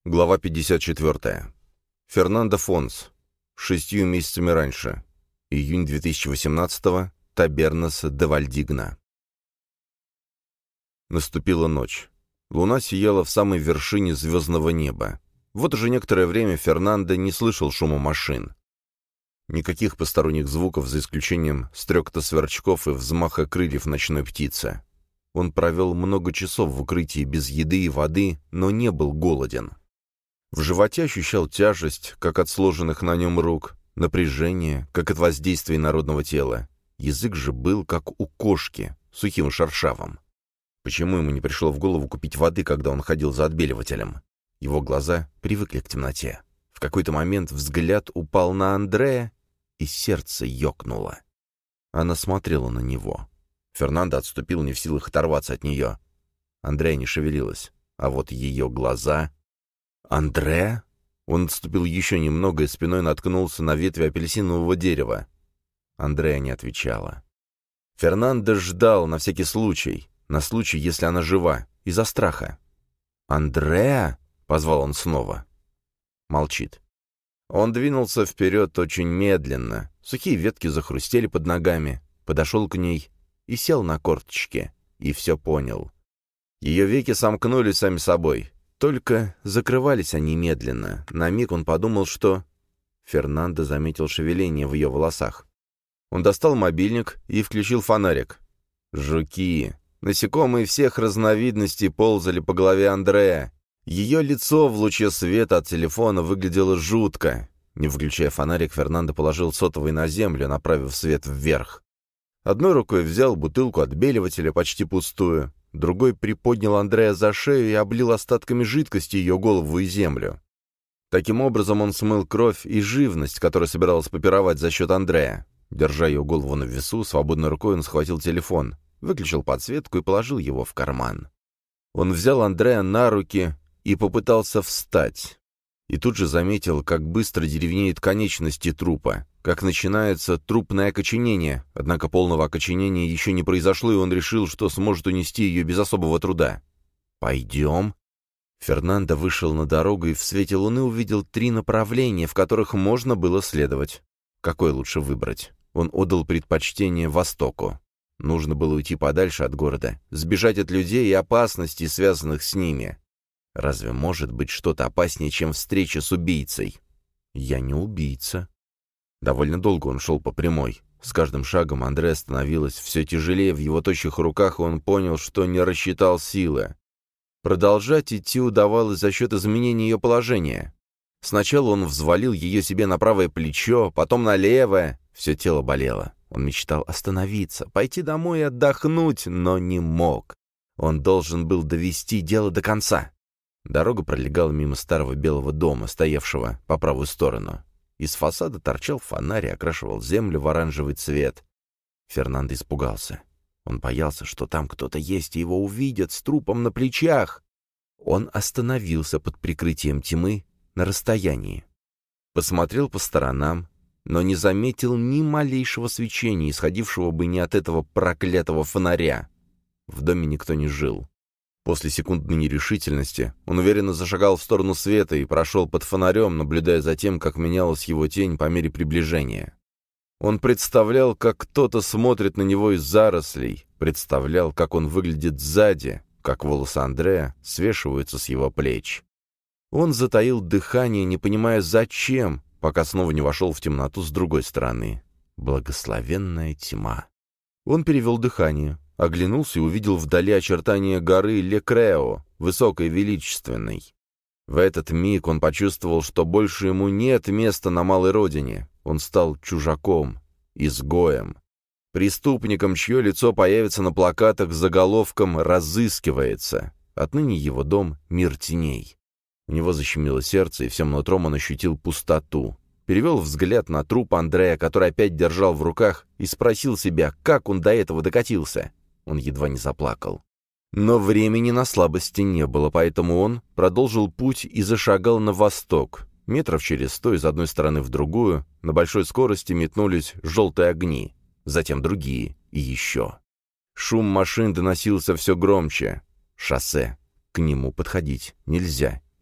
Глава 54. Фернандо Фонс. 6 месяцами раньше. Июнь 2018-го. Табернас де Вальдигна. Наступила ночь. Луна сияла в самой вершине звездного неба. Вот уже некоторое время Фернандо не слышал шума машин. Никаких посторонних звуков, за исключением стрекота сверчков и взмаха крыльев ночной птицы. Он провел много часов в укрытии без еды и воды, но не был голоден. В животе ощущал тяжесть, как от сложенных на нем рук, напряжение, как от воздействия народного тела. Язык же был, как у кошки, сухим и шершавым. Почему ему не пришло в голову купить воды, когда он ходил за отбеливателем? Его глаза привыкли к темноте. В какой-то момент взгляд упал на Андрея, и сердце ёкнуло. Она смотрела на него. Фернандо отступил, не в силах оторваться от нее. Андрея не шевелилась, а вот ее глаза... «Андре?» Он отступил еще немного и спиной наткнулся на ветви апельсинового дерева. Андрея не отвечала. Фернандо ждал на всякий случай, на случай, если она жива, из-за страха. «Андреа?» — позвал он снова. Молчит. Он двинулся вперед очень медленно. Сухие ветки захрустели под ногами, подошел к ней и сел на корточки, и все понял. Ее веки сомкнулись сами собой. Только закрывались они медленно. На миг он подумал, что... Фернандо заметил шевеление в ее волосах. Он достал мобильник и включил фонарик. Жуки. Насекомые всех разновидностей ползали по голове Андрея. Ее лицо в луче света от телефона выглядело жутко. Не выключая фонарик, Фернандо положил сотовый на землю, направив свет вверх. Одной рукой взял бутылку отбеливателя, почти пустую. Другой приподнял Андрея за шею и облил остатками жидкости ее голову и землю. Таким образом он смыл кровь и живность, которая собиралась попировать за счет Андрея. Держа ее голову на весу, свободной рукой он схватил телефон, выключил подсветку и положил его в карман. Он взял Андрея на руки и попытался встать. И тут же заметил, как быстро деревенеют конечности трупа, как начинается трупное окоченение, однако полного окоченения еще не произошло, и он решил, что сможет унести ее без особого труда. «Пойдем?» Фернандо вышел на дорогу и в свете луны увидел 3 направления, в которых можно было следовать. Какое лучше выбрать? Он отдал предпочтение востоку. Нужно было уйти подальше от города, сбежать от людей и опасностей, связанных с ними. Разве может быть что-то опаснее, чем встреча с убийцей? Я не убийца. Довольно долго он шел по прямой. С каждым шагом Андре становилось все тяжелее в его тощих руках, и он понял, что не рассчитал силы. Продолжать идти удавалось за счет изменения ее положения. Сначала он взвалил ее себе на правое плечо, потом на левое. Все тело болело. Он мечтал остановиться, пойти домой и отдохнуть, но не мог. Он должен был довести дело до конца. Дорога пролегала мимо старого белого дома, стоявшего по правую сторону. Из фасада торчал фонарь и окрашивал землю в оранжевый цвет. Фернандо испугался. Он боялся, что там кто-то есть, и его увидят с трупом на плечах. Он остановился под прикрытием тьмы на расстоянии. Посмотрел по сторонам, но не заметил ни малейшего свечения, исходившего бы не от этого проклятого фонаря. В доме никто не жил. После секундной нерешительности он уверенно зашагал в сторону света и прошел под фонарем, наблюдая за тем, как менялась его тень по мере приближения. Он представлял, как кто-то смотрит на него из зарослей, представлял, как он выглядит сзади, как волосы Андрея свешиваются с его плеч. Он затаил дыхание, не понимая зачем, пока снова не вошел в темноту с другой стороны. Благословенная тьма. Он перевел дыхание. Оглянулся и увидел вдали очертания горы Лекрео, высокой и величественной. В этот миг он почувствовал, что больше ему нет места на малой родине. Он стал чужаком, изгоем, преступником, чье лицо появится на плакатах с заголовком «Разыскивается». Отныне его дом — мир теней. У него защемило сердце, и всем нутром он ощутил пустоту. Перевел взгляд на труп Андрея, который опять держал в руках, и спросил себя, как он до этого докатился. Он едва не заплакал. Но времени на слабости не было, поэтому он продолжил путь и зашагал на восток. Метров через 100 из одной стороны в другую на большой скорости метнулись желтые огни, затем другие и еще. Шум машин доносился все громче. Шоссе. К нему подходить нельзя.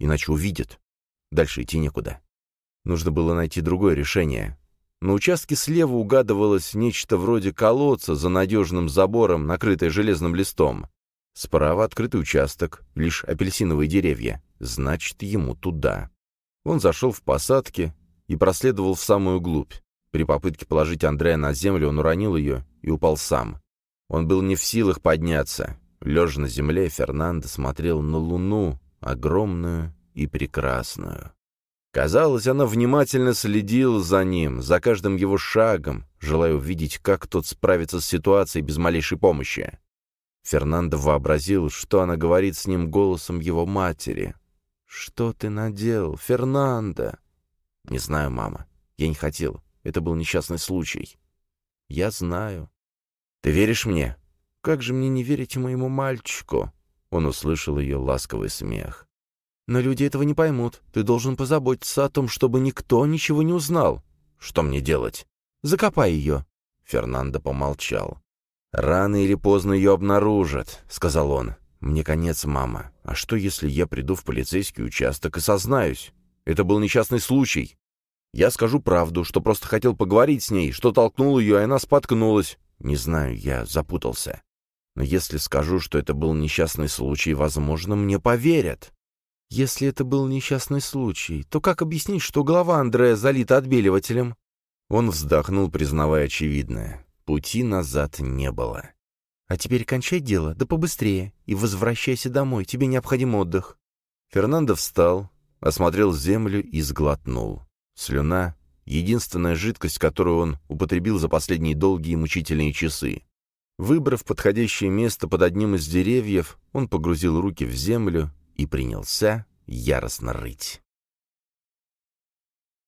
иначе увидят. Дальше идти некуда. Нужно было найти другое решение. На участке слева угадывалось нечто вроде колодца за надежным забором, накрытое железным листом. Справа открытый участок, лишь апельсиновые деревья. Значит, ему туда. Он зашел в посадки и проследовал в самую глубь. При попытке положить Андрея на землю он уронил ее и упал сам. Он был не в силах подняться. Лежа на земле, Фернандо смотрел на луну, огромную и прекрасную. Казалось, она внимательно следила за ним, за каждым его шагом, желая увидеть, как тот справится с ситуацией без малейшей помощи. Фернандо вообразил, что она говорит с ним голосом его матери. «Что ты наделал, Фернандо?» «Не знаю, мама. Я не хотел. Это был несчастный случай». «Я знаю». «Ты веришь мне?» «Как же мне не верить моему мальчику?» Он услышал ее ласковый смех. «Но люди этого не поймут. Ты должен позаботиться о том, чтобы никто ничего не узнал». «Что мне делать?» «Закопай ее». Фернандо помолчал. «Рано или поздно ее обнаружат», — сказал он. «Мне конец, мама. А что, если я приду в полицейский участок и сознаюсь? Это был несчастный случай. Я скажу правду, что просто хотел поговорить с ней, что толкнул ее, и она споткнулась. Не знаю, я запутался. Но если скажу, что это был несчастный случай, возможно, мне поверят». «Если это был несчастный случай, то как объяснить, что голова Андрея залита отбеливателем?» Он вздохнул, признавая очевидное. Пути назад не было. «А теперь кончай дело, да побыстрее, и возвращайся домой, тебе необходим отдых». Фернандо встал, осмотрел землю и сглотнул. Слюна — единственная жидкость, которую он употребил за последние долгие и мучительные часы. Выбрав подходящее место под одним из деревьев, он погрузил руки в землю и принялся яростно рыть.